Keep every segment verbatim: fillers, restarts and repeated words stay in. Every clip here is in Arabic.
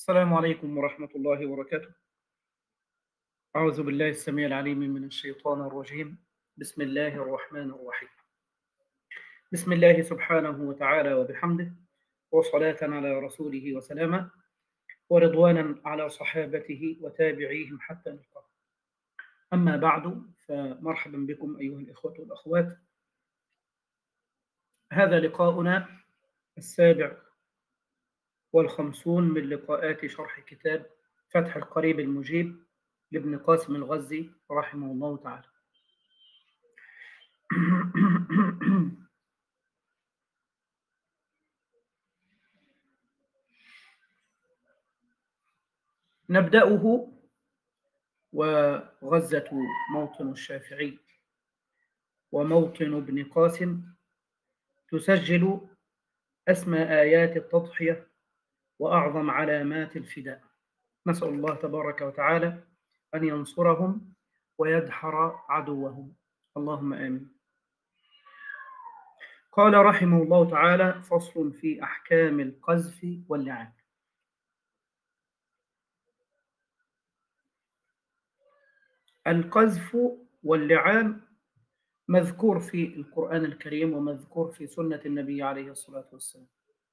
السلام عليكم ورحمة الله وبركاته. أعوذ بالله السميع العليم من الشيطان الرجيم. بسم الله الرحمن الرحيم. بسم الله سبحانه وتعالى وبحمده، وصلاة على رسوله وسلامه، ورضوانا على صحابته وتابعيهم حتى نلقاه. أما بعد، فمرحبا بكم أيها الإخوة والأخوات. هذا لقاؤنا السابع والخمسون من لقاءات شرح كتاب فتح القريب المجيب لابن قاسم الغزي رحمه الله تعالى. نبدأه. وغزة موطن الشافعي وموطن ابن قاسم، تسجل أسمى آيات التضحية وأعظم علامات الفداء. نسأل الله تبارك وتعالى أن ينصرهم ويدحر عدوهم، اللهم آمين. قال رحمه الله تعالى: فصل في أحكام القذف واللعان. القذف واللعان مذكور في القرآن الكريم ومذكور في سنة النبي عليه الصلاة والسلام.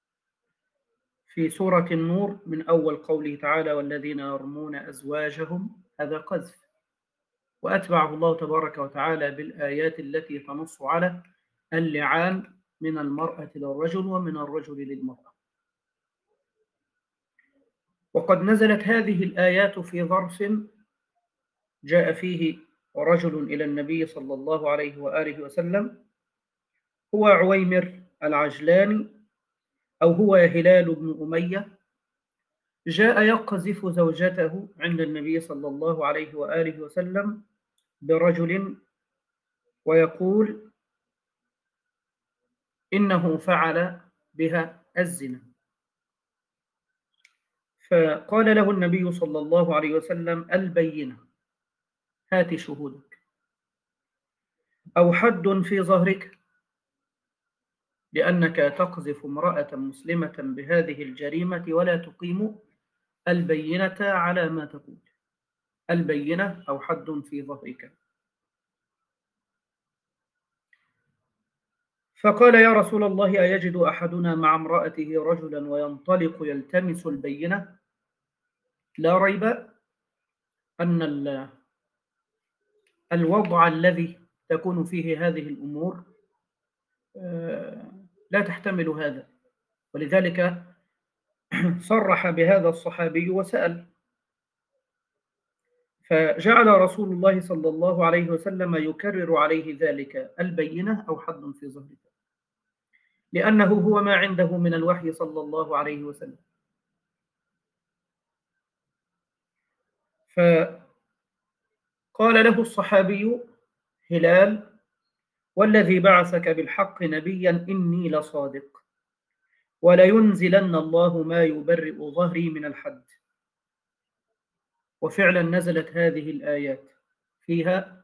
في سورة النور من أول قوله تعالى: والذين يرمون أزواجهم، هذا قذف. وأتبعه الله تبارك وتعالى بالآيات التي تنص على اللعان من المرأة للرجل ومن الرجل للمرأة. وقد نزلت هذه الآيات في ظرف جاء فيه رجل إلى النبي صلى الله عليه وآله وسلم، هو عويمر العجلاني، أو هو هلال بن أمية، جاء يقذف زوجته عند النبي صلى الله عليه وآله وسلم برجل، ويقول إنه فعل بها الزنا. فقال له النبي صلى الله عليه وسلم: البينة، هات شهودك، أو حد في ظهرك، لأنك تقذف امرأة مسلمة بهذه الجريمة ولا تقيم البينة على ما تقول. البينة أو حد في ظهرك. فقال: يا رسول الله، أيجد أحدنا مع امرأته رجلا وينطلق يلتمس البينة؟ لا ريب أن الوضع الذي تكون فيه هذه الأمور لا تحتمل هذا، ولذلك صرح بهذا الصحابي وسأل. فجعل رسول الله صلى الله عليه وسلم يكرر عليه ذلك: البينة أو حد في ظهرك، لأنه هو ما عنده من الوحي صلى الله عليه وسلم. فقال له الصحابي هلال: والذي بعثك بالحق نبيا إني لصادق، ولينزلن الله ما يبرئ ظهري من الحد. وفعلا نزلت هذه الآيات، فيها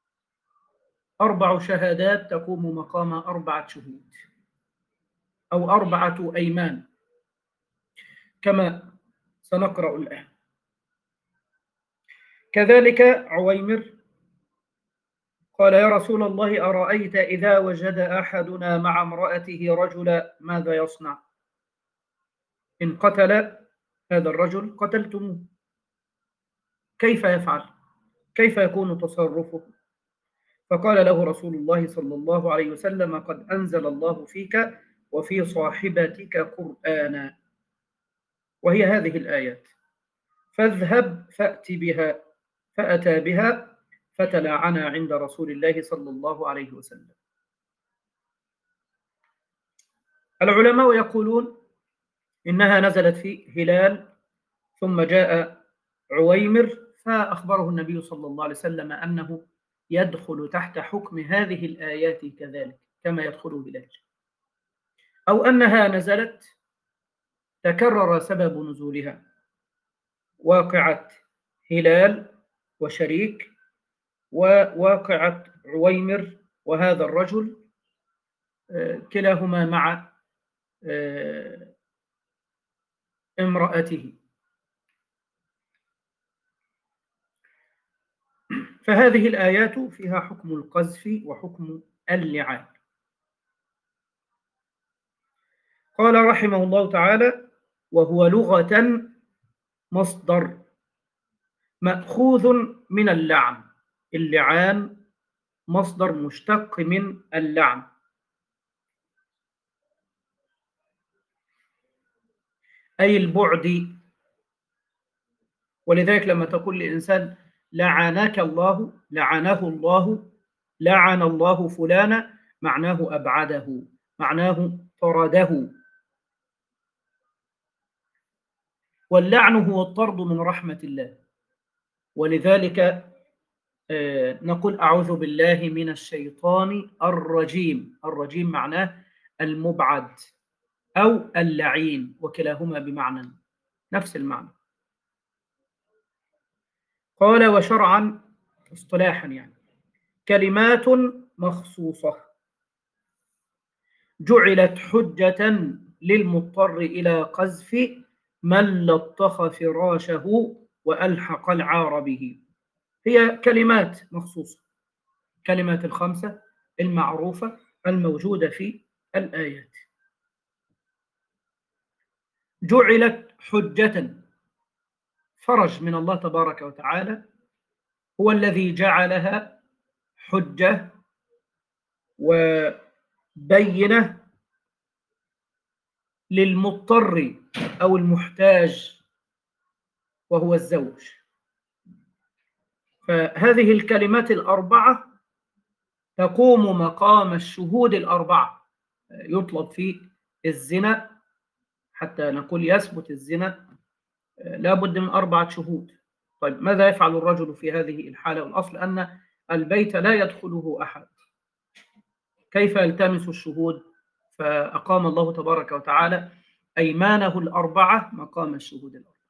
أربع شهادات تقوم مقام أربعة شهود أو أربعة أيمان، كما سنقرأ الآن. كذلك عويمر قال: يا رسول الله، أرأيت إذا وجد أحدنا مع امرأته رجلا ماذا يصنع؟ إن قتل هذا الرجل قتلتموه، كيف يفعل؟ كيف يكون تصرفه؟ فقال له رسول الله صلى الله عليه وسلم: قد أنزل الله فيك وفي صاحبتك قرآنا، وهي هذه الآيات، فاذهب فأت بها. فأتى بها فتلاعنا عند رسول الله صلى الله عليه وسلم. العلماء يقولون إنها نزلت في هلال، ثم جاء عويمر فأخبره النبي صلى الله عليه وسلم أنه يدخل تحت حكم هذه الآيات كذلك كما يدخل هلال، أو أنها نزلت تكرر سبب نزولها، واقعة هلال وشريك، وواقعة عويمر وهذا الرجل، كلاهما مع امرأته. فهذه الآيات فيها حكم القذف وحكم اللعان. قال رحمه الله تعالى: وهو لغة مصدر مأخوذ من اللعن. اللعان مصدر مشتق من اللعن، أي البعد. ولذلك لما تقول لإنسان لعنك الله، لعنه الله، لعن الله فلانا، معناه أبعده، معناه طرده. واللعن هو الطرد من رحمة الله. ولذلك نقول أعوذ بالله من الشيطان الرجيم. الرجيم معناه المبعد أو اللعين، وكلاهما بمعنى نفس المعنى. قال: وشرعا اصطلاحا يعني كلمات مخصوصة جعلت حجة للمضطر إلى قذف من لطخ فراشه وألحق العار به. هي كلمات مخصوصة، كلمات الخمسة المعروفة الموجودة في الآيات. جعلت حجة، فرج من الله تبارك وتعالى هو الذي جعلها حجة وبينة للمضطر أو المحتاج وهو الزوج. فهذه الكلمات الأربعة تقوم مقام الشهود الأربعة. يطلب في الزنا حتى نقول يثبت الزنا لا بد من أربعة شهود. طيب ماذا يفعل الرجل في هذه الحالة؟ والأصل أن البيت لا يدخله أحد، كيف يلتمس الشهود؟ فأقام الله تبارك وتعالى أيمانه الأربعة مقام الشهود الأربعة.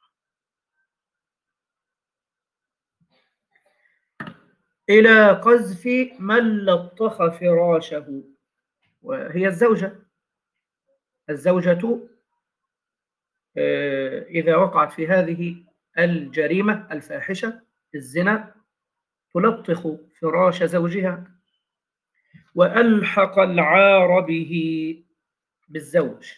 إلى قذف من لطخ فراشه، وهي الزوجة. الزوجة إذا وقعت في هذه الجريمة الفاحشة الزنا تلطخ فراش زوجها وألحق العار به بالزوج.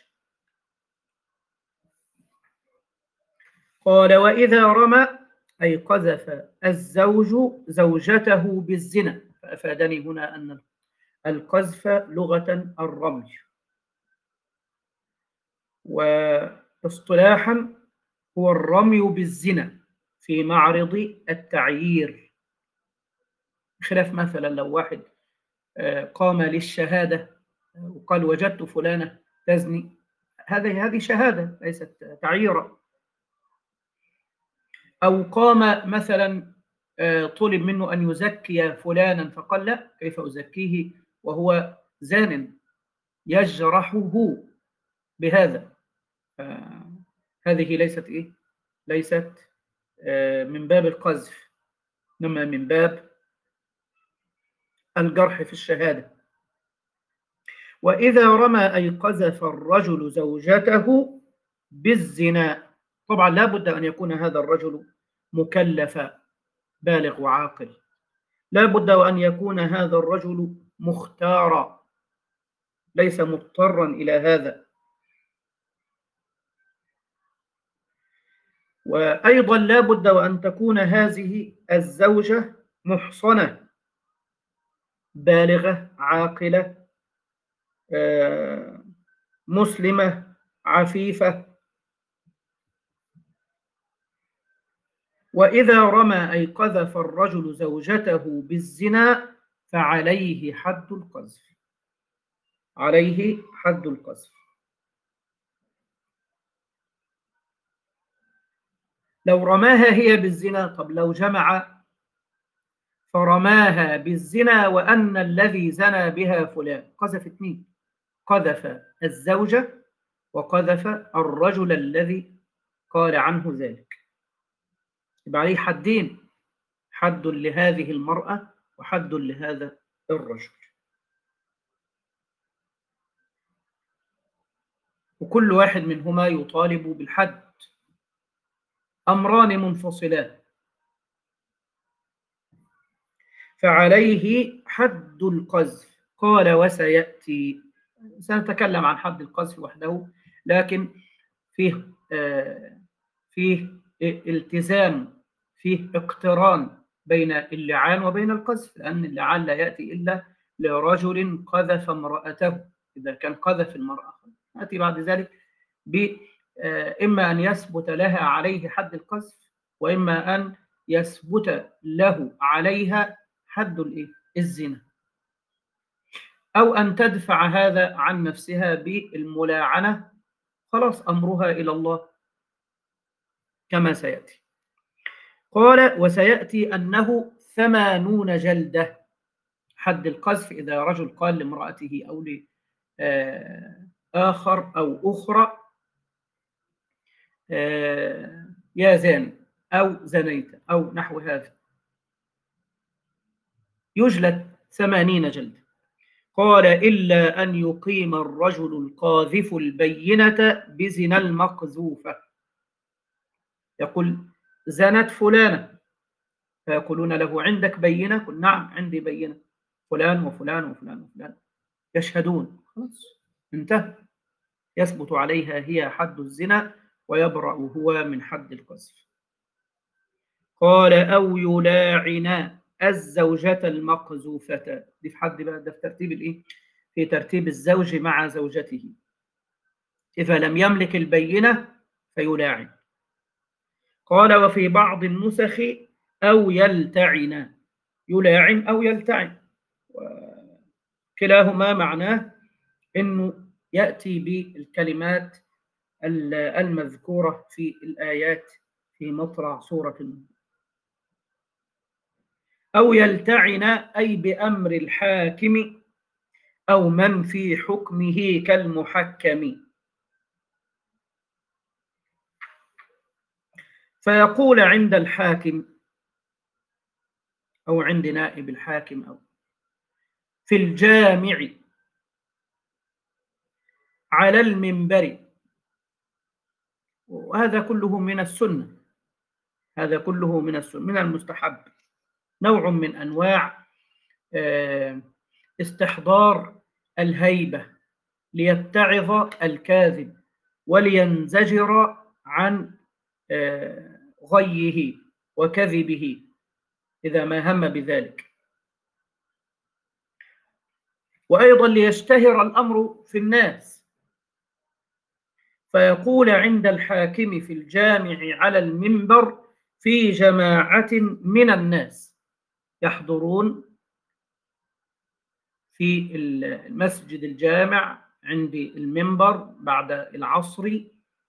قال: وإذا رمى أي قذف الزوج زوجته بالزنا. فأفادني هنا أن القذف لغة الرمي، واصطلاحا هو الرمي بالزنا في معرض التعيير، خلاف مثلا لو واحد قام للشهادة وقال وجدت فلانة تزني، هذه هذه شهادة ليست تعييرا. أو قام مثلا طلب منه أن يزكي فلانا فقال لا، كيف أزكيه وهو زان، يجرحه بهذا. هذه ليست إيه؟ ليست من باب القذف، إنما من باب الجرح في الشهادة. وإذا رمى أي قذف الرجل زوجته بالزنا. طبعا لا بد أن يكون هذا الرجل مكلفا بالغ وعاقل، لا بد وأن يكون هذا الرجل مختارا ليس مضطرا إلى هذا. وأيضا لا بد وأن تكون هذه الزوجة محصنة بالغة عاقلة مسلمة عفيفة. وإذا رمى أي قذف الرجل زوجته بالزنا فعليه حد القذف، عليه حد القذف. لو رماها هي بالزنا، طب لو جمع فرماها بالزنا وأن الذي زنى بها فلان، قذف اثنين، قذف الزوجة وقذف الرجل الذي قال عنه ذلك، يبقى عليه حدين، حد لهذه المرأة وحد لهذا الرجل. وكل واحد منهما يطالب بالحد، أمران منفصلان. فعليه حد القذف. قال وسيأتي، سنتكلم عن حد القذف وحده، لكن فيه آه فيه التزام، فيه اقتران بين اللعان وبين القذف، لأن اللعان لا يأتي إلا لرجل قذف امرأته إذا كان قذف المرأة. يأتي بعد ذلك إما أن يثبت لها عليه حد القذف، وإما أن يثبت له عليها حد الزنا، أو أن تدفع هذا عن نفسها بالملاعنة، خلاص أمرها إلى الله كما سيأتي. قال وسيأتي أنه ثمانون جلدة، حد القذف إذا رجل قال لامرأته أو لآخر أو أخرى يا زان أو زنيت أو نحو هذا، يجلد ثمانين جلدة. قال إلا أن يقيم الرجل القاذف البينة بزنا المقذوفة، يقول زنت فلانة، فيقولون له عندك بينة؟ قل نعم عندي بينة، فلان وفلان وفلان وفلان يشهدون، خلاص انتهى، يثبت عليها هي حد الزنا ويبرأ هو من حد القذف. قال أو يلاعن الزوجة المقذوفة، دي في حد بقى، ده في ترتيب الايه؟ في ترتيب الزوج مع زوجته، إذا لم يملك البينة فيلاعن. قال وفي بعض النسخ أو يلتعن، يلاعن أو يلتعن، كلاهما معناه إنه يأتي بالكلمات المذكورة في الآيات في مطلع سورة النور. أو يلتعن أي بأمر الحاكم أو من في حكمه كالمحكم، فيقول عند الحاكم أو عند نائب الحاكم أو في الجامع على المنبر، وهذا كله من السنة، هذا كله من السنة، من المستحب، نوع من أنواع استحضار الهيبة ليتعظ الكاذب ولينزجر عن غيه وكذبه إذا ما هم بذلك، وأيضا ليشتهر الأمر في الناس، فيقول عند الحاكم في الجامع على المنبر في جماعة من الناس يحضرون في المسجد الجامع عند المنبر بعد العصر،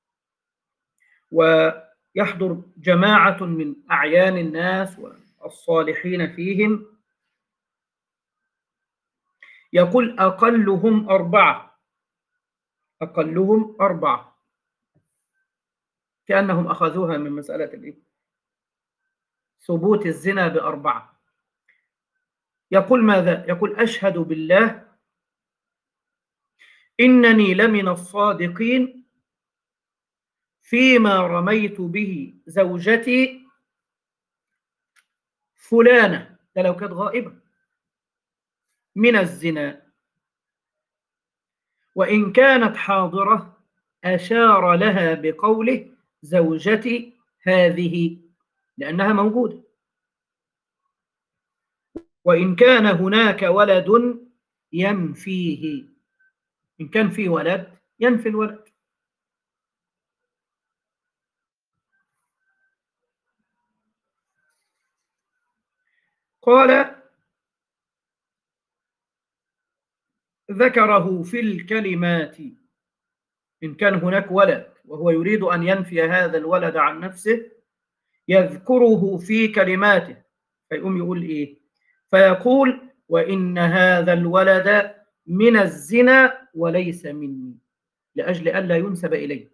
ويحضر جماعة من أعيان الناس والصالحين فيهم، يقول أقلهم أربعة، أقلهم أربعة، كأنهم أخذوها من مسألة ثبوت الزنا بأربعة. يقول ماذا؟ يقول أشهد بالله إنني لمن الصادقين فيما رميت به زوجتي فلانة، ده لو كانت غائبة، من الزنا، وإن كانت حاضرة أشار لها بقوله زوجتي هذه لأنها موجودة، وإن كان هناك ولد ينفيه، إن كان في ولد ينفي الولد. قال ذكره في الكلمات، إن كان هناك ولد وهو يريد أن ينفي هذا الولد عن نفسه يذكره في كلماته، فيقوم يقول إيه؟ فيقول وإن هذا الولد من الزنا وليس مني، لأجل ألا ينسب إليه.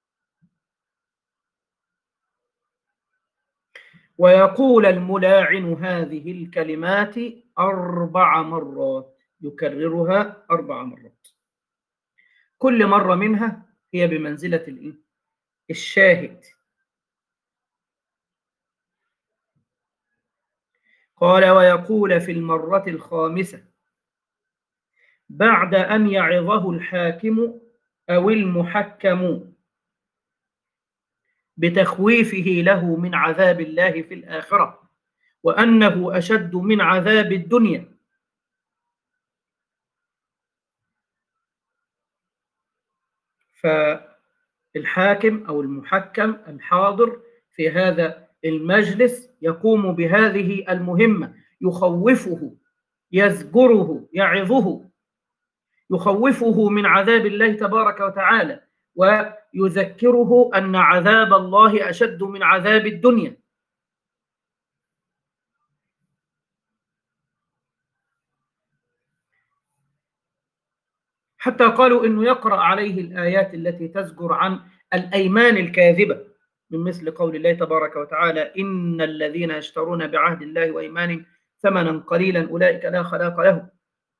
ويقول الملاعن هذه الكلمات أربع مرات، يكررها أربع مرات، كل مرة منها هي بمنزلة الشاهد. قال ويقول في المرة الخامسة بعد أن يعظه الحاكم أو المحكم بتخويفه له من عذاب الله في الآخرة وأنه أشد من عذاب الدنيا. فالحاكم أو المحكم الحاضر في هذا المجلس يقوم بهذه المهمة، يخوفه، يزجره، يعظه، يخوفه من عذاب الله تبارك وتعالى، ويذكره أن عذاب الله أشد من عذاب الدنيا. حتى قالوا إنه يقرأ عليه الآيات التي تزجر عن الأيمان الكاذبة، من مثل قول الله تبارك وتعالى إن الذين يشترون بعهد الله وإيمانهم ثمنا قليلا أولئك لا خلاق لهم.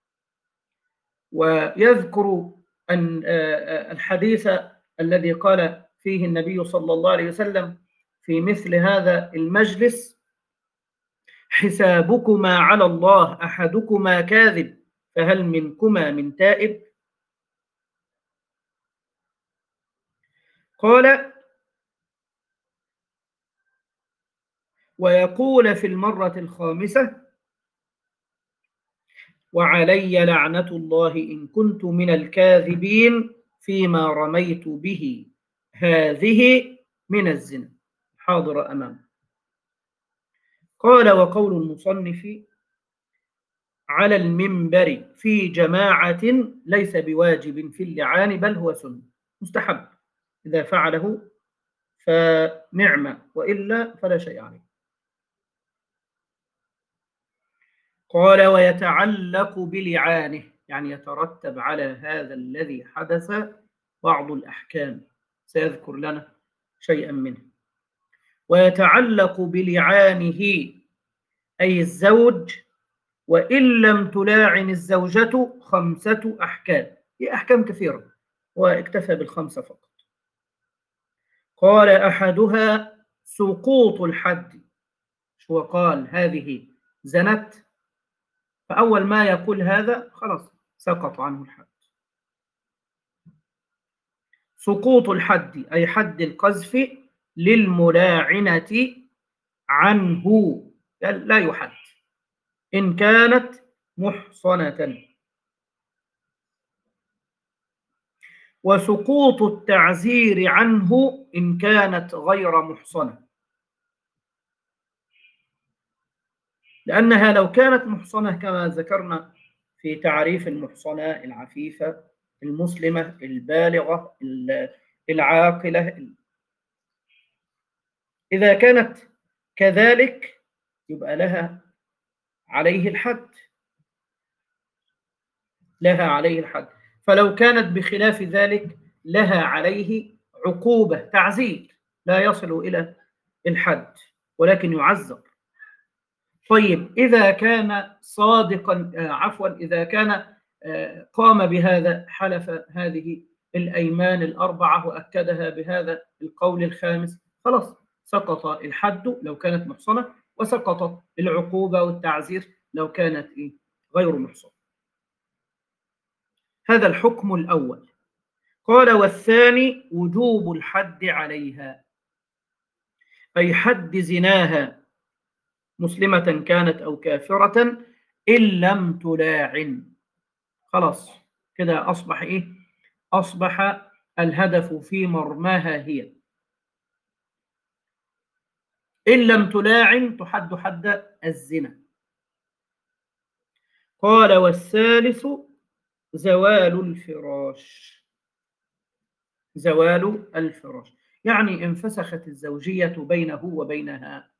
ويذكر أن الحديث الذي قال فيه النبي صلى الله عليه وسلم في مثل هذا المجلس حسابكما على الله أحدكما كاذب فهل منكما من تائب. قال ويقول في المرة الخامسة وعلي لعنة الله إن كنت من الكاذبين فيما رميت به هذه من الزنا حاضر أمامه. قال وقول المصنف على المنبر في جماعة ليس بواجب في اللعان بل هو سنة مستحب، إذا فعله فنعمة وإلا فلا شيء عليه. قال ويتعلق بلعانه يعني يترتب على هذا الذي حدث بعض الأحكام، سيذكر لنا شيئا منه. ويتعلق بلعانه أي الزوج وإن لم تلاعن الزوجة خمسة أحكام، هي أحكام كثيرة واكتفى بالخمسة فقط. قال أحدها سقوط الحد، شو قال هذه زنت، فأول ما يقول هذا خلاص سقط عنه الحد. سقوط الحد أي حد القذف للملاعنة عنه لا يحد إن كانت محصنة، وسقوط التعزير عنه إن كانت غير محصنة، لأنها لو كانت محصنة كما ذكرنا في تعريف المحصنة العفيفة المسلمة البالغة العاقلة، إذا كانت كذلك يبقى لها عليه الحد، لها عليه الحد. فلو كانت بخلاف ذلك لها عليه عقوبة تعزير لا يصل إلى الحد ولكن يعذر. طيب إذا كان صادقا عفوا إذا كان قام بهذا حلف هذه الأيمان الأربعة وأكدها بهذا القول الخامس خلاص سقط الحد لو كانت محصنة، وسقطت العقوبة والتعزير لو كانت إيه؟ غير محصنة. هذا الحكم الأول. قال والثاني وجوب الحد عليها أي حد زناها مسلمة كانت أو كافرة إن لم تلاعن. خلاص كده أصبح إيه؟ أصبح الهدف في مرماها هي، إن لم تلاعن تحد حد الزنا. قال والثالث زوال الفراش، زوال الفراش يعني انفسخت الزوجية بينه وبينها،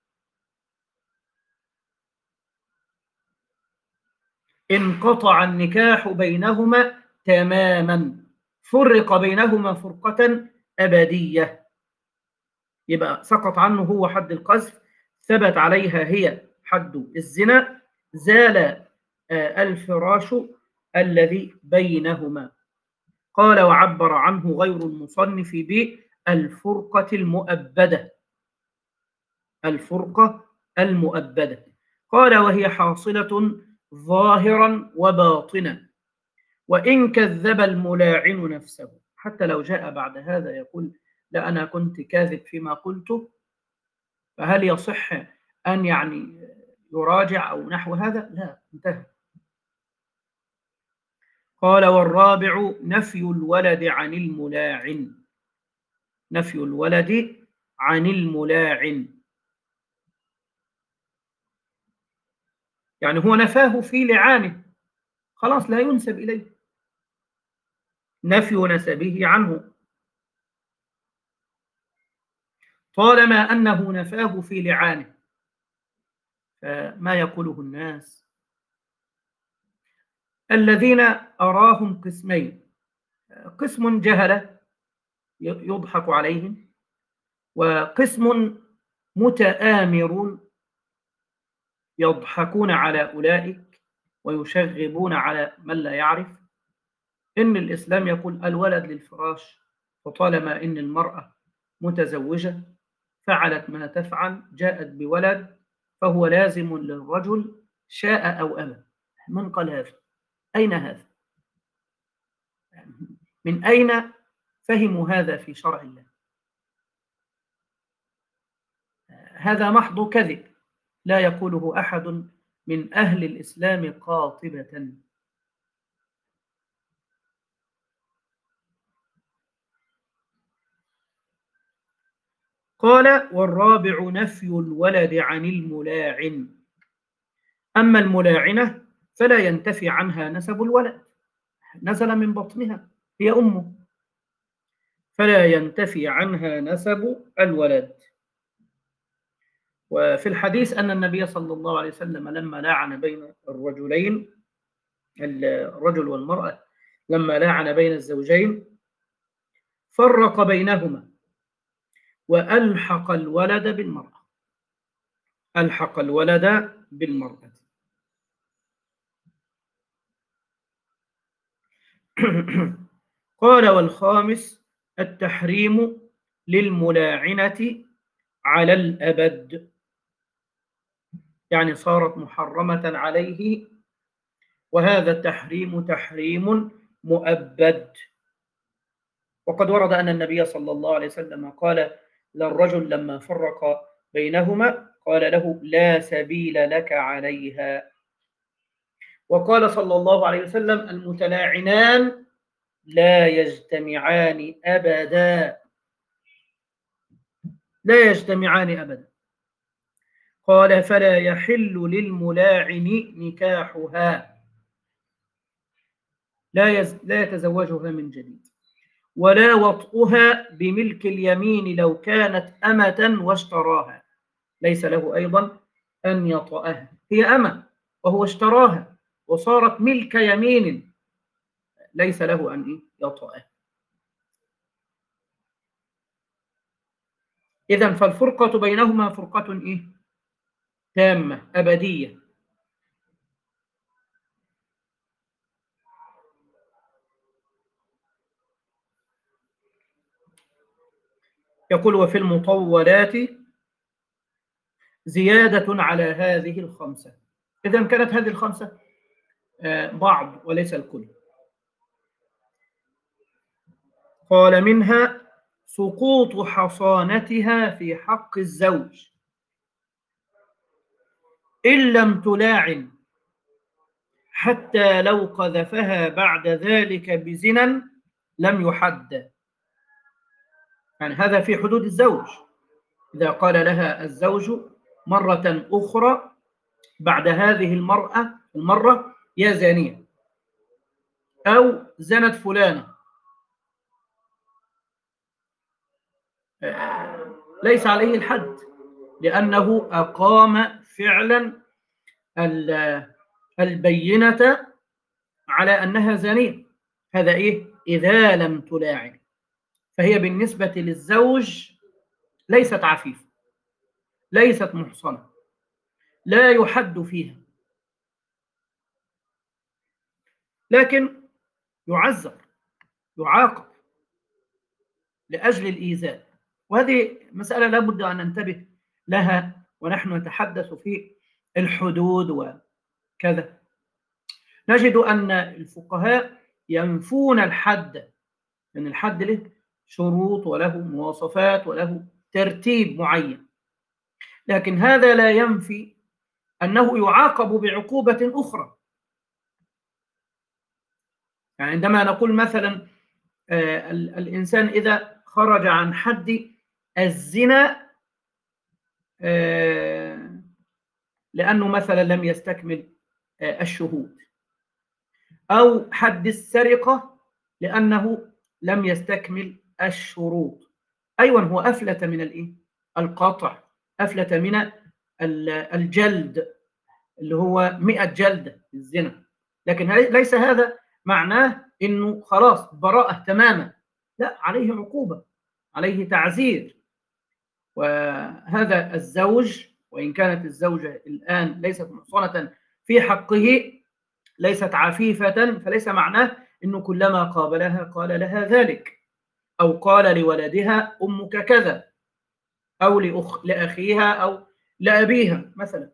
انقطع النكاح بينهما تماما، فرق بينهما فرقة أبدية، يبقى سقط عنه هو حد القذف، ثبت عليها هي حد الزنا، زال الفراش الذي بينهما. قال وعبر عنه غير المصنف بالفرقة المؤبدة، الفرقة المؤبدة. قال وهي حاصلة ظاهرا وباطنا، وإن كذب الملاعن نفسه. حتى لو جاء بعد هذا يقول لا أنا كنت كاذب فيما قلته، فهل يصح أن يعني يراجع أو نحو هذا؟ لا، انتهى. قال والرابع نفي الولد عن الملاعن. نفي الولد عن الملاعن يعني هو نفاه في لعانه، خلاص لا ينسب إليه، نفي نسبه عنه طالما أنه نفاه في لعانه. فما يقوله الناس الذين أراهم قسمين: قسم جهلة يضحك عليهم، وقسم متآمرون يضحكون على أولئك ويشغبون على من لا يعرف. إن الإسلام يقول الولد للفراش، وطالما إن المرأة متزوجة فعلت ما تفعل، جاءت بولد، فهو لازم للرجل شاء أو أبى. من قال هذا؟ أين هذا؟ من أين فهموا هذا في شرع الله؟ هذا محض كذب، لا يقوله أحد من أهل الإسلام قاطبة. قال والرابع نفي الولد عن الملاعن. أما الملاعنة فلا ينتفي عنها نسب الولد، نزل من بطنها، هي أمه، فلا ينتفي عنها نسب الولد. وفي الحديث أن النبي صلى الله عليه وسلم لما لاعن بين الرجلين، الرجل والمرأة، لما لاعن بين الزوجين فرق بينهما وألحق الولد بالمرأة، ألحق الولد بالمرأة. قال والخامس التحريم للملاعنة على الأبد، يعني صارت محرمة عليه، وهذا التحريم تحريم مؤبد. وقد ورد أن النبي صلى الله عليه وسلم قال للرجل لما فرق بينهما قال له لا سبيل لك عليها. وقال صلى الله عليه وسلم المتلاعنان لا يجتمعان أبدا، لا يجتمعان أبدا. قال فلا يحل للملاعن نكاحها، لا يز... لا يتزوجها من جديد، ولا وطئها بملك اليمين لو كانت أمة واشتراها، ليس له أيضا أن يطأها، هي أمة وهو اشتراها وصارت ملك يمين، ليس له أن يطأها. إذن فالفرقة بينهما فرقة إيه؟ تامة أبدية. يقول وفي المطولات زيادة على هذه الخمسة. إذن كانت هذه الخمسة بعض وليس الكل. قال منها سقوط حصانتها في حق الزوج إن لم تلاعن، حتى لو قذفها بعد ذلك بزنا لم يحد. يعني هذا في حدود الزوج، إذا قال لها الزوج مرة أخرى بعد هذه المرأة المرة يا زانية أو زنت فلانة، ليس عليه الحد، لأنه أقام فعلا البينة على أنها زانية. هذا إيه؟ إذا لم تلاعن، فهي بالنسبة للزوج ليست عفيفة، ليست محصنة، لا يحد فيها، لكن يعذر، يعاقب لأجل الإيذاء. وهذه مسألة لا بد أن ننتبه لها ونحن نتحدث في الحدود وكذا. نجد أن الفقهاء ينفون الحد، لأن يعني الحد له شروط وله مواصفات وله ترتيب معين، لكن هذا لا ينفي أنه يعاقب بعقوبة أخرى. يعني عندما نقول مثلا آه الإنسان إذا خرج عن حد الزنا آه لأنه مثلا لم يستكمل آه الشهود، أو حد السرقة لأنه لم يستكمل الشروط، أيضا هو أفلت من الإيه؟ القطع، أفلت من الجلد اللي هو مئة جلدة الزنا، لكن ليس هذا معناه إنه خلاص براءة تماما، لا، عليه عقوبة، عليه تعزير. وهذا الزوج وإن كانت الزوجة الآن ليست محصنة في حقه، ليست عفيفة، فليس معناه إنه كلما قابلها قال لها ذلك، أو قال لولدها أمك كذا، أو لأخ... لأخيها أو لأبيها مثلا.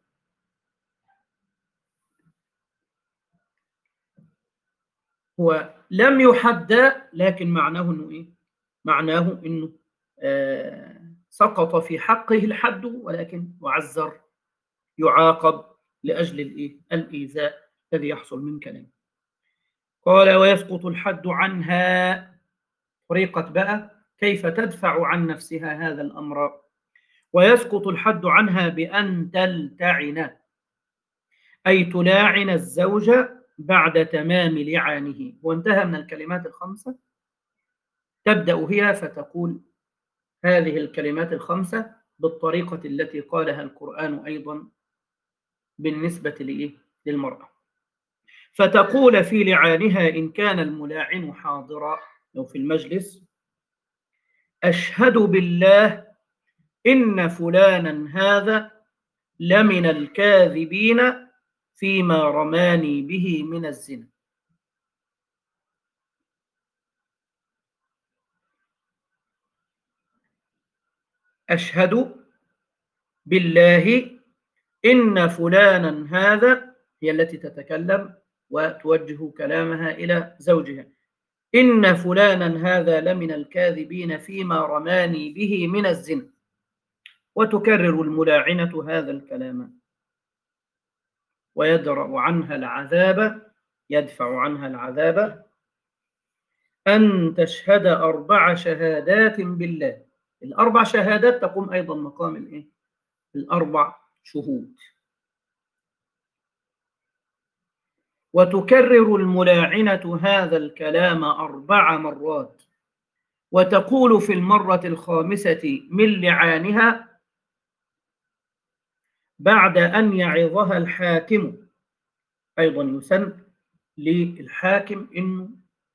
هو لم يحدى، لكن معناه إنه إيه؟ معناه إنه آه سقط في حقه الحد، ولكن يعزر، يعاقب لأجل الإيه؟ الإيذاء الذي يحصل من كلامه. قال ويسقط الحد عنها. طريقة بقى كيف تدفع عن نفسها هذا الأمر. ويسقط الحد عنها بأن تلتعن، أي تلاعن الزوج بعد تمام لعانه. وانتهى من الكلمات الخمسة. تبدأ هي فتقول هذه الكلمات الخمسة بالطريقة التي قالها القرآن أيضا بالنسبة للمرأة. فتقول في لعانها إن كان الملاعن حاضرا أو في المجلس: أشهد بالله إن فلانا هذا لمن الكاذبين فيما رماني به من الزنا. أشهد بالله إن فلانا هذا، هي التي تتكلم وتوجه كلامها إلى زوجها، إن فلانا هذا لمن الكاذبين فيما رماني به من الزنا، وتكرر الملاعنة هذا الكلام. ويدرأ عنها العذاب، يدفع عنها العذاب، أن تشهد أربع شهادات بالله. الأربع شهادات تقوم أيضا مقام الإيه؟ الأربع شهود. وتكرر الملاعنة هذا الكلام أربع مرات، وتقول في المرة الخامسة من لعانها بعد أن يعظها الحاكم. أيضا يسن للحاكم إنه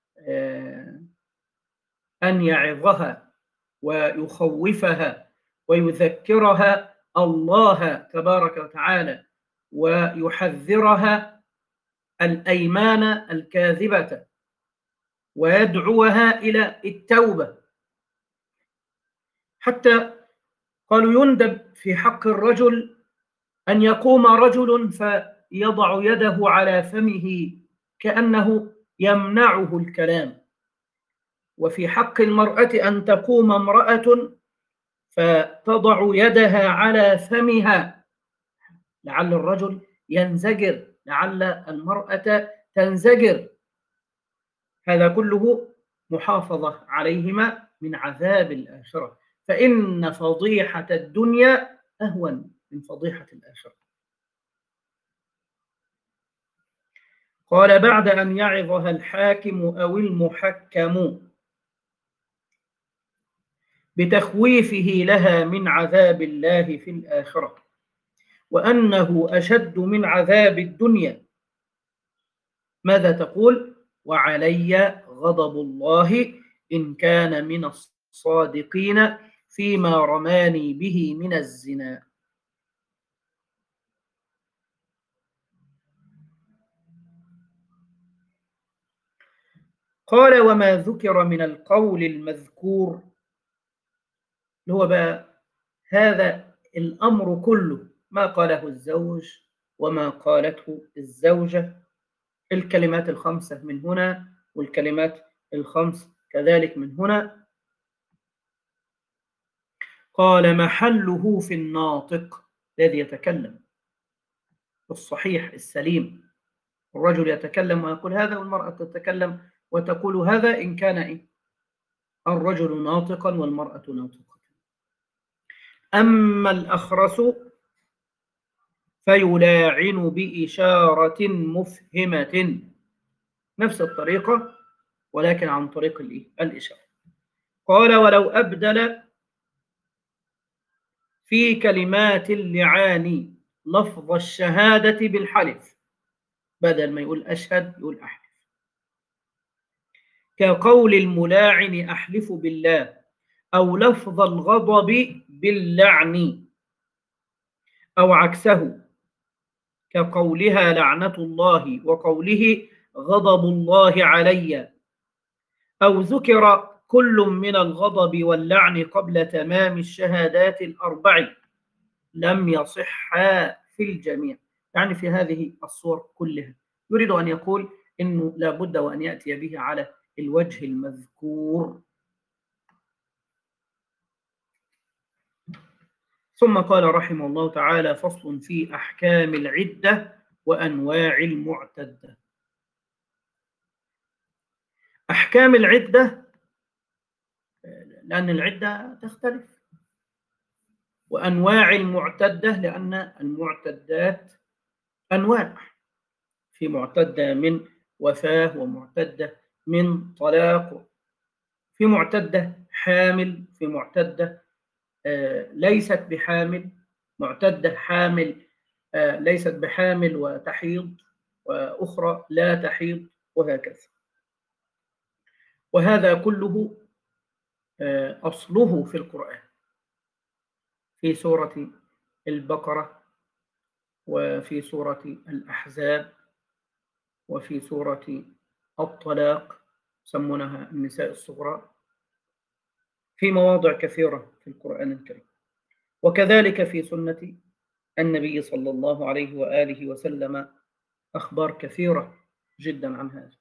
أن يعظها ويخوفها ويذكرها الله تبارك وتعالى، ويحذرها الأيمان الكاذبة، ويدعوها إلى التوبة. حتى قالوا يندب في حق الرجل أن يقوم رجل فيضع يده على فمه كأنه يمنعه الكلام، وفي حق المرأة أن تقوم امرأة فتضع يدها على فمها لعل الرجل ينزجر، لعل المرأة تنزجر. هذا كله محافظة عليهما من عذاب الآخرة، فإن فضيحة الدنيا أهون من فضيحة الآخرة. قال بعد أن يعظها الحاكم أو المحكم بتخويفه لها من عذاب الله في الآخرة، وأنه أشد من عذاب الدنيا. ماذا تقول؟ وعلي غضب الله إن كان من الصادقين فيما رماني به من الزنا. قال وما ذكر من القول المذكور، اللي هو بقى هذا الأمر كله، ما قاله الزوج وما قالته الزوجة. الكلمات الخمسة من هنا، والكلمات الخمس كذلك من هنا. قال محله في الناطق الذي يتكلم، الصحيح السليم. الرجل يتكلم ويقول هذا، والمرأة تتكلم وتقول هذا، إن كان إيه؟ الرجل ناطقا والمرأة ناطقة. أما الأخرس فيلاعن بإشارة مفهمة، نفس الطريقة ولكن عن طريق الإشارة. قال ولو أبدل في كلمات اللعان لفظ الشهادة بالحلف، بدل ما يقول أشهد يقول أحلف، كقول الملاعن أحلف بالله، أو لفظ الغضب باللعن، أو عكسه كقولها لعنة الله وقوله غضب الله علي، أو ذكر كل من الغضب واللعن قبل تمام الشهادات الأربع لم يصحا في الجميع. يعني في هذه الصور كلها يريد أن يقول إنه لا بد وأن يأتي به على الوجه المذكور. ثم قال رحمه الله تعالى فصل في أحكام العدة وأنواع المعتدة. أحكام العدة، لأن العدة تختلف، وأنواع المعتدة لأن المعتدات أنواع، في معتدة من وفاة، ومعتدة من طلاق، في معتدة حامل، في معتدة آه ليست بحامل، معتدة حامل آه ليست بحامل وتحيض، وأخرى لا تحيض، وهكذا. وهذا كله آه أصله في القرآن، في سورة البقرة، وفي سورة الأحزاب، وفي سورة الطلاق يسمونها النساء الصغرى، في مواضع كثيرة في القرآن الكريم. وكذلك في سنة النبي صلى الله عليه وآله وسلم أخبار كثيرة جدا عن هذا.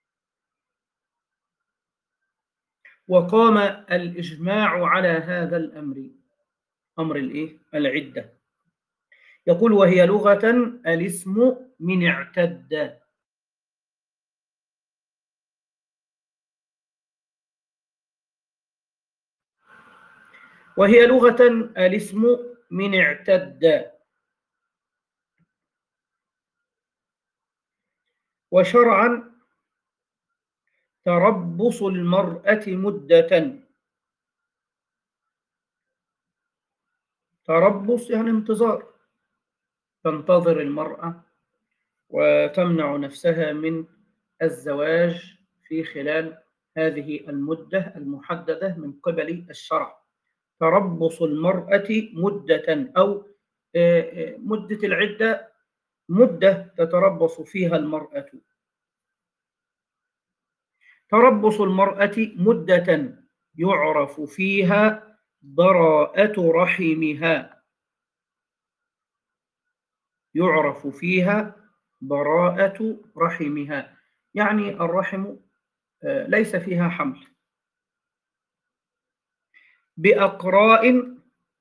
وقام الإجماع على هذا الأمر، أمر الإيه؟ العدة. يقول وهي لغة الاسم من اعتد، وهي لغة الاسم من اعتد، وشرعا تربص المرأة مدة. تربص يعني انتظار، تنتظر المرأة وتمنع نفسها من الزواج في خلال هذه المدة المحددة من قبل الشرع. تربص المرأة مدة، أو مدة العدة مدة تتربص فيها المرأة. تربص المرأة مدة يعرف فيها براءة رحمها، يعرف فيها براءة رحمها، يعني الرحم ليس فيها حمل، بأقراء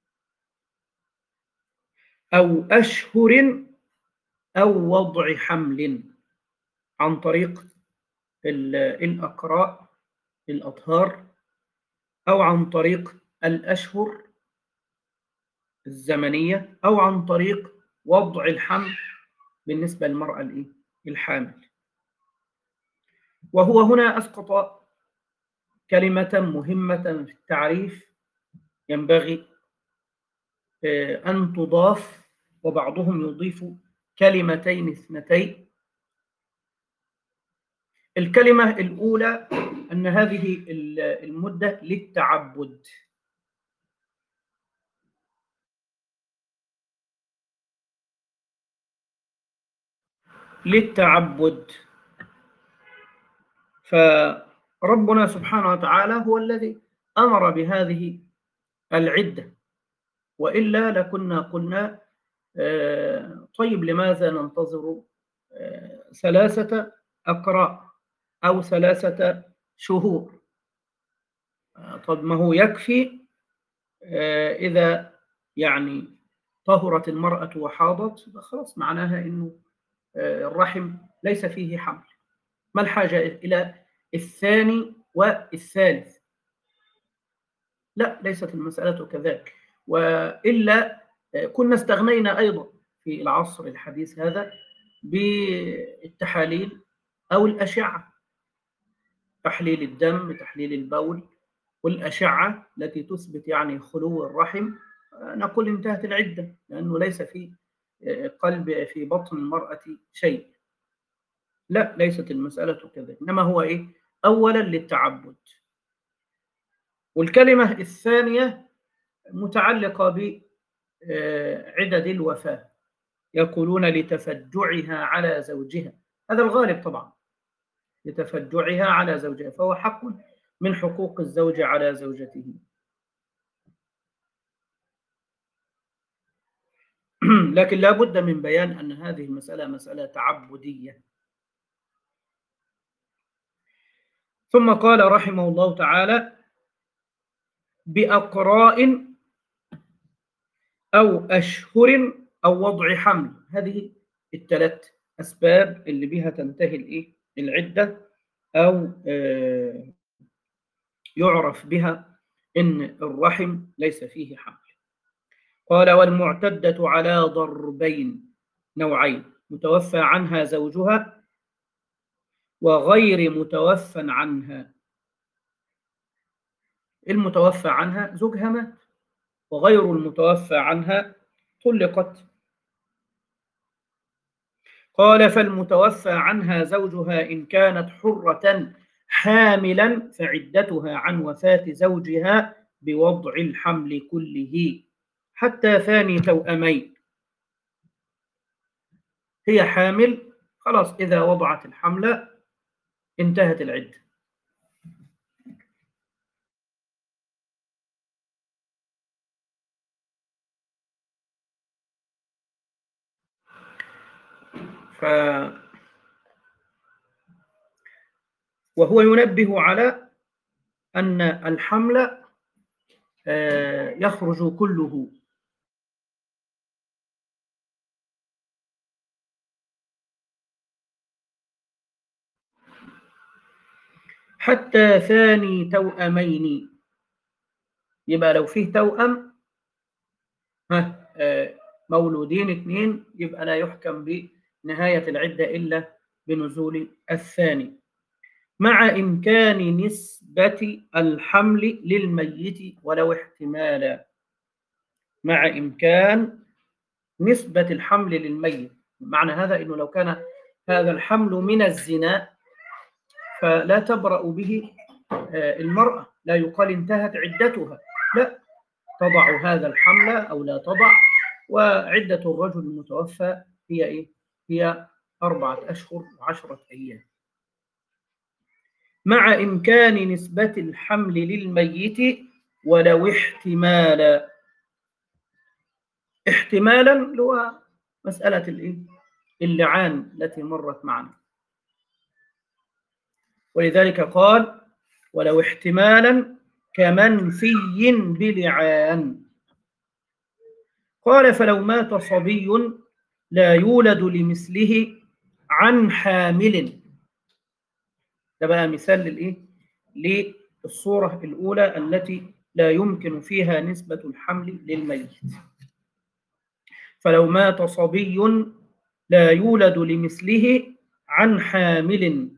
أو أشهر أو وضع حمل، عن طريق الأقراء الأطهار، أو عن طريق الأشهر الزمنية، أو عن طريق وضع الحمل بالنسبة للمرأة الحامل. وهو هنا أسقط كلمة مهمة في التعريف ينبغي أن تضاف، وبعضهم يضيف كلمتين اثنتين. الكلمة الأولى أن هذه المدة للتعبد، للتعبد. فربنا سبحانه وتعالى هو الذي أمر بهذه العدة، وإلا لكنا قلنا طيب لماذا ننتظر ثلاثة أقراء أو ثلاثة شهور؟ طب ما هو يكفي إذا يعني طهرت المرأة وحاضت، خلاص معناها إنه الرحم ليس فيه حمل. ما الحاجة إلى الثاني والثالث؟ لا، ليست المسألة كذلك، وإلا كنا استغنينا أيضا في العصر الحديث هذا بالتحاليل أو الأشعة، تحليل الدم، تحليل البول، والأشعة التي تثبت يعني خلو الرحم، نقول انتهت العدة، لأنه ليس في قلب في بطن المرأة شيء. لا، ليست المسألة كذلك، إنما هو إيه؟ أولا للتعبد. والكلمة الثانية متعلقة بعدد الوفاة، يقولون لتفجعها على زوجها، هذا الغالب طبعا، لتفجعها على زوجها، فهو حق من حقوق الزوج على زوجته. لكن لا بد من بيان أن هذه المسألة مسألة تعبدية. ثم قال رحمه الله تعالى: بأقراء أو أشهر أو وضع حمل. هذه الثلاث أسباب اللي بها تنتهي الإيه؟ العدة، أو يعرف بها إن الرحم ليس فيه حمل. قال: والمعتدة على ضربين، نوعين: متوفى عنها زوجها وغير متوفى عنها. المتوفى عنها زوجها مات، وغير المتوفى عنها طلقت. قال: فالمتوفى عنها زوجها إن كانت حرة حاملا فعدتها عن وفاة زوجها بوضع الحمل كله حتى ثاني توأمين. هي حامل، خلاص إذا وضعت الحمل انتهت العدة. ف وهو ينبه على أن الحمل يخرج كله حتى ثاني توأمين. يبقى لو فيه توأم مولودين اثنين، يبقى لا يحكم بنهاية العدة إلا بنزول الثاني، مع إمكان نسبة الحمل للميت ولو احتمالا. مع إمكان نسبة الحمل للميت، معنى هذا أنه لو كان هذا الحمل من الزنا فلا تبرأ به المرأة، لا يقال انتهت عدتها، لا، تضع هذا الحمل أو لا تضع. وعدة الرجل المتوفى هي إيه؟ هي أربعة أشهر وعشرة أيام، مع إمكان نسبة الحمل للميت ولو احتمالا. احتمالا اللي هو مسألة الإيه؟ اللعان التي مرت معنا، ولذلك قال: ولو احتمالا كمنفي بلعان. قال: فلو مات صبي لا يولد لمثله عن حامل. ده بقى مثال للإيه؟ للصورة الأولى التي لا يمكن فيها نسبة الحمل للميت. فلو مات صبي لا يولد لمثله عن حامل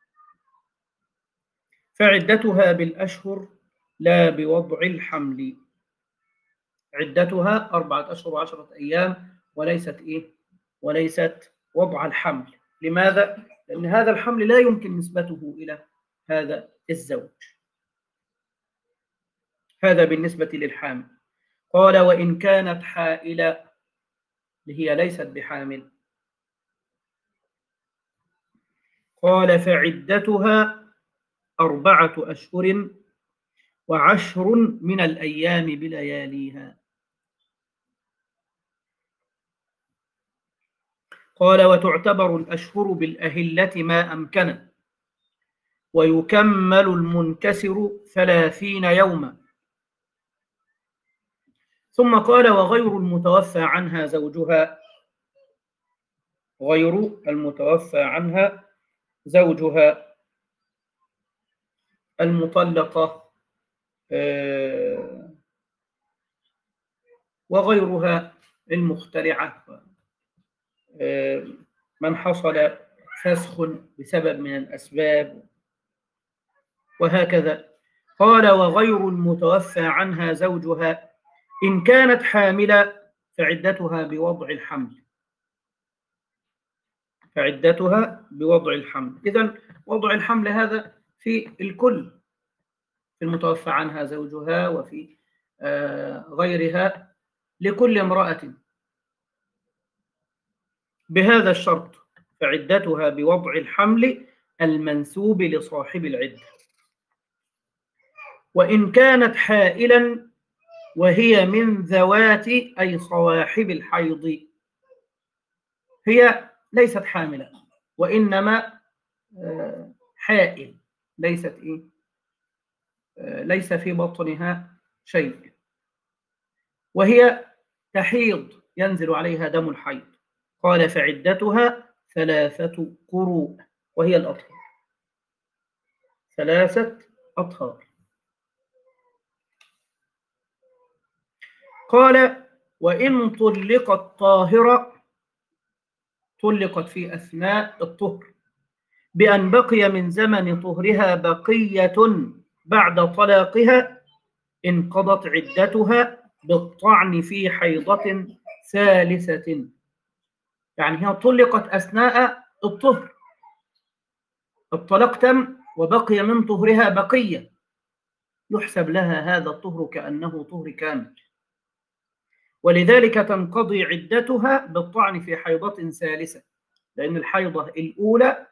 فعدتها بالأشهر لا بوضع الحمل. عدتها أربعة أشهر وعشرة أيام، وليست إيه؟ وليست وضع الحمل. لماذا؟ لأن هذا الحمل لا يمكن نسبته إلى هذا الزوج. هذا بالنسبة للحامل. قال: وإن كانت حائلة، اللي هي ليست بحامل، قال: فعدتها أربعة أشهر وعشر من الأيام بلياليها. قال وتعتبر الأشهر بالأهلة ما أمكن، ويكمل المنكسر ثلاثين يوما. ثم قال وغير المتوفى عنها زوجها، غير المتوفى عنها زوجها المطلقة وغيرها المخترعة، من حصل فسخ بسبب من الأسباب وهكذا. قال وغير المتوفى عنها زوجها إن كانت حاملة فعدتها بوضع الحمل، فعدتها بوضع الحمل. إذن وضع الحمل هذا في الكل، في المتوفى عنها زوجها وفي غيرها، لكل امرأة بهذا الشرط، فعدتها بوضع الحمل المنسوب لصاحب العدة. وإن كانت حائلا وهي من ذوات أي صواحب الحيض، هي ليست حاملة وإنما حائل، ليست إيه؟ ليس في بطنها شيء، وهي تحيض ينزل عليها دم الحيض. قال فعدتها ثلاثة قروء وهي الأطهار، ثلاثة أطهار. قال وإن طلقت طاهرة، طلقت في أثناء الطهر بأن بقي من زمن طهرها بقية بعد طلاقها، انقضت عدتها بالطعن في حيضة ثالثة. يعني هي طلقت أثناء الطهر، الطلاق تم وبقي من طهرها بقية، يحسب لها هذا الطهر كأنه طهر كامل، ولذلك تنقضي عدتها بالطعن في حيضة ثالثة، لأن الحيضة الأولى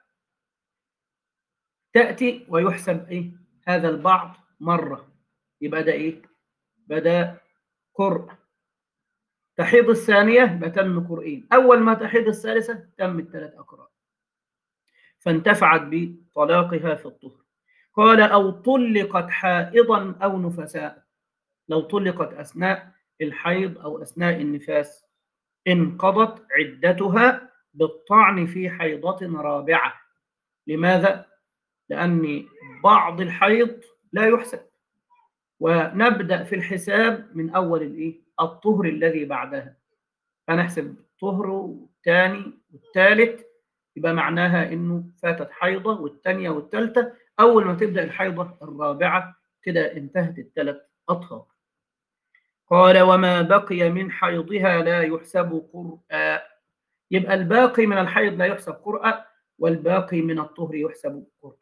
تأتي ويحسب إيه؟ هذا البعض مرة، يبقى ده إيه؟ بدأ قرء. تحيض الثانية بتم قرئين، أول ما تحيض الثالثة تم الثلاث أقراء، فانتفعت بطلاقها في الطهر. قال أو طلقت حائضا أو نفساء، لو طلقت أثناء الحيض أو أثناء النفاس انقضت عدتها بالطعن في حيضة رابعة. لماذا؟ لأن بعض الحيض لا يحسب، ونبدأ في الحساب من أول الإيه؟ الطهر الذي بعدها، فنحسب طهر والثاني والثالث، يبقى معناها إنه فاتت حيضة والثانية والثالثة، أول ما تبدأ الحيضة الرابعة كده انتهت الثلاث أطهار. قال وما بقي من حيضها لا يحسب قرآ، يبقى الباقي من الحيض لا يحسب قرآ، والباقي من الطهر يحسب قرآ.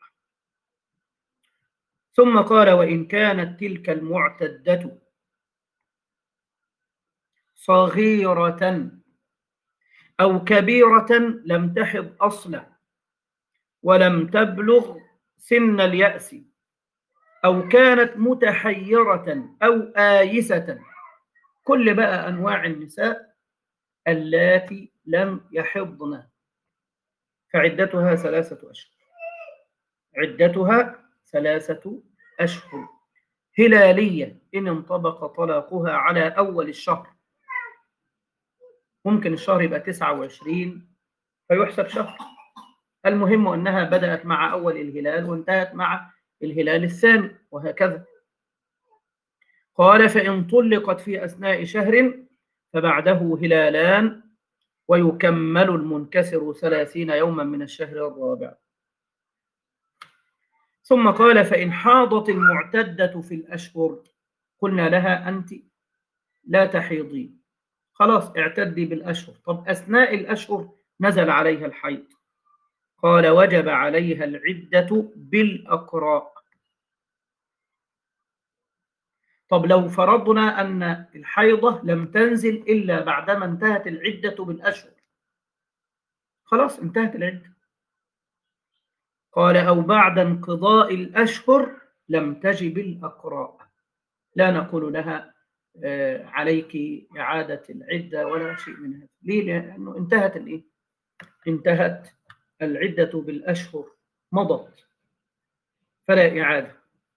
ثم قال وإن كانت تلك المعتدة صغيرة أو كبيرة لم تحض أصلا ولم تبلغ سن اليأس، أو كانت متحيرة أو آيسة، كل بقى أنواع النساء اللاتي لم يحضن، فعدتها ثلاثة أشهر، عدتها ثلاثة أشهر هلالية إن انطبق طلاقها على أول الشهر. ممكن الشهر يبقى تسعة وعشرين فيحسب شهر، المهم أنها بدأت مع أول الهلال وانتهت مع الهلال الثاني وهكذا. قال فإن طلقت في أثناء شهر فبعده هلالان، ويكمل المنكسر ثلاثين يوما من الشهر الرابع. ثم قال فإن حاضت المعتدة في الأشهر، قلنا لها أنت لا تحيضين، خلاص اعتدي بالأشهر. طب أثناء الأشهر نزل عليها الحيض، قال وجب عليها العدة بالأقراء. طب لو فرضنا أن الحيضة لم تنزل إلا بعدما انتهت العدة بالأشهر، خلاص انتهت العدة. قال أو بعد انقضاء الأشهر لم تجب الأقراء، لا نقول لها عليك إعادة العدة ولا شيء من هذا. ليه؟ لأنه انتهت الإيه؟ انتهت العدة بالأشهر مضت فلا إعادة.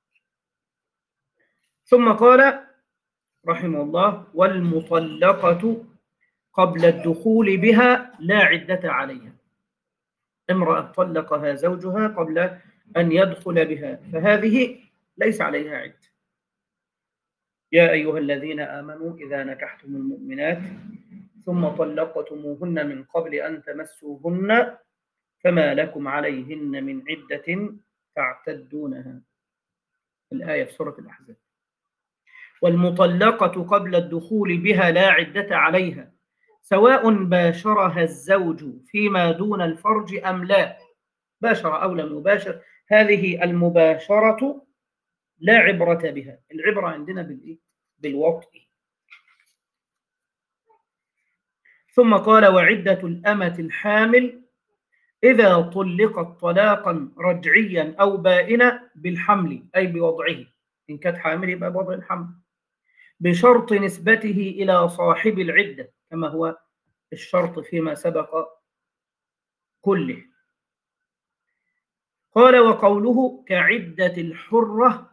ثم قال رحمه الله: والمطلقة قبل الدخول بها لا عدة عليها. امرأة طلقها زوجها قبل أن يدخل بها فهذه ليس عليها عدة. يا أيها الذين آمنوا إذا نكحتم المؤمنات ثم طلقتموهن من قبل أن تمسوهن فما لكم عليهن من عدة تعتدونها. الآية في سورة الأحزاب. والمطلقة قبل الدخول بها لا عدة عليها سواء باشرها الزوج فيما دون الفرج أم لا. باشر أو لم يباشر، هذه المباشرة لا عبرة بها. العبرة عندنا بالإيه؟ بالوطء. ثم قال: وعدة الأمة الحامل إذا طلقت طلاقا رجعيا أو بائنا بالحمل، أي بوضعه. إن كانت حامل يبقى بوضع الحمل بشرط نسبته إلى صاحب العدة كما هو الشرط فيما سبق كله. قال: وقوله كعدة الحرة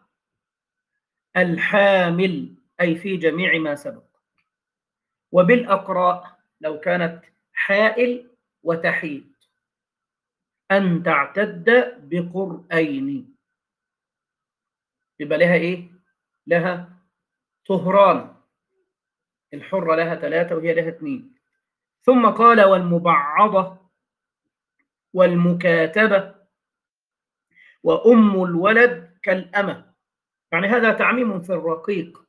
الحامل، أي في جميع ما سبق. وبالأقراء لو كانت حائل وتحيد أن تعتد بقرئين، يبقى لها إيه؟ لها طهران. الحرة لها ثلاثة وهي لها اثنين. ثم قال: والمبعضة والمكاتبة وأم الولد كالأمة. يعني هذا تعميم في الرقيق.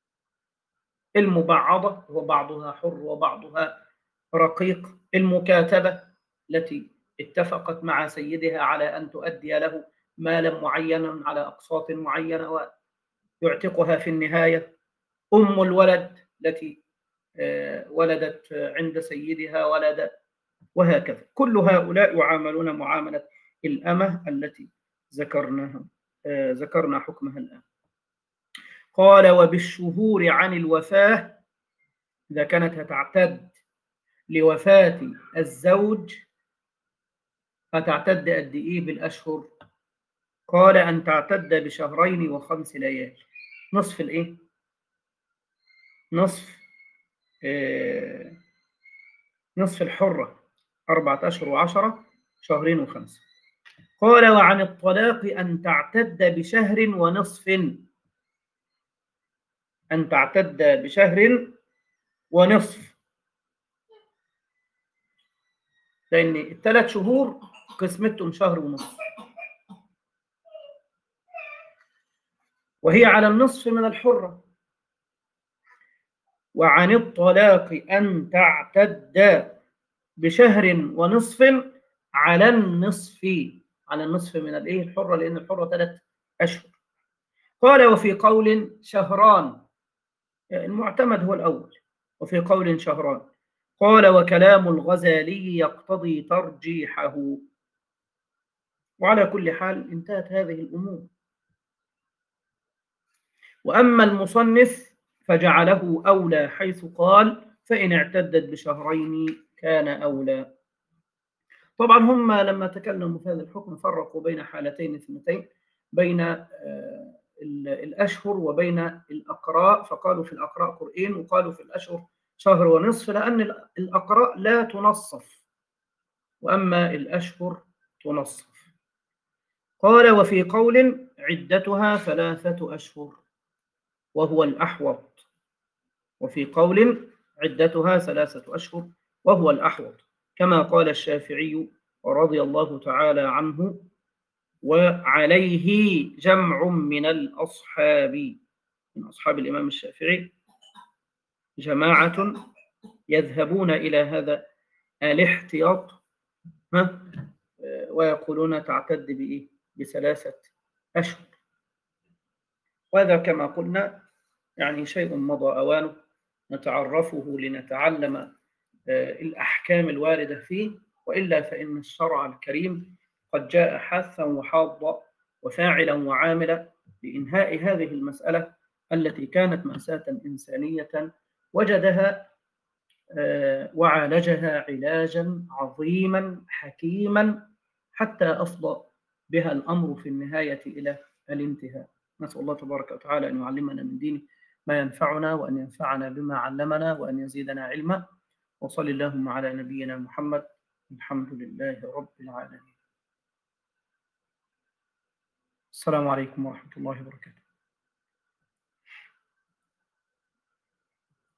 المبعضة وبعضها حر وبعضها رقيق. المكاتبة التي اتفقت مع سيدها على أن تؤدي له مالا معينا على أقساط معينة ويعتقها في النهاية. أم الولد التي ولدت عند سيدها ولد، وهكذا. كل هؤلاء يعاملون معاملة الأمة التي ذكرناها ذكرنا حكمها الآن. قال: وبالشهور عن الوفاة، إذا كانت هتعتد لوفاة الزوج هتعتد قد إيه بالأشهر؟ قال: أن تعتد بشهرين وخمس ليال. نصف الإيه؟ نصف آه نصف الحرة أربعة أشهر وعشرة، شهرين وخمسة. قال: وعن الطلاق أن تعتد بشهر ونصف. أن تعتد بشهر ونصف، لأن الثلاث شهور قسمتهم شهر ونصف، وهي على النصف من الحرة. وعن الطلاق أن تعتد بشهر ونصف على النصف، على النصف من الإيه؟ الحرة، لأن الحرة ثلاث أشهر. قال: وفي قول شهران، المعتمد هو الأول، وفي قول شهران. قال: وكلام الغزالي يقتضي ترجيحه. وعلى كل حال انتهت هذه الأمور. وأما المصنف فجعله أولى، حيث قال: فإن اعتدت بشهرين كان أولى. طبعا هم لما تكلموا في هذا الحكم فرقوا بين حالتين اثنتين، بين الأشهر وبين الأقراء، فقالوا في الأقراء قرئين وقالوا في الأشهر شهر ونصف، لأن الأقراء لا تنصف وأما الأشهر تنصف. قال: وفي قول عدتها ثلاثة أشهر وهو الأحوط. وفي قول عدتها ثلاثة أشهر وهو الأحوط، كما قال الشافعي رضي الله تعالى عنه، وعليه جمع من الأصحاب، من أصحاب الإمام الشافعي جماعة يذهبون إلى هذا الاحتياط ويقولون تعتد بإيه؟ بثلاثة أشهر. وهذا كما قلنا يعني شيء مضى أوانه نتعرفه لنتعلم الأحكام الواردة فيه، وإلا فإن الشرع الكريم قد جاء حاثا وحاضا وفاعلا وعاملا لإنهاء هذه المسألة التي كانت مأساة إنسانية وجدها وعالجها علاجا عظيما حكيما حتى أفضى بها الأمر في النهاية إلى الانتهاء. نسأل الله تبارك وتعالى أن يعلمنا من دينه ما ينفعنا، وأن ينفعنا بما علمنا، وأن يزيدنا علما. وصل اللهم على نبينا محمد. الحمد لله رب العالمين. السلام عليكم ورحمة الله وبركاته.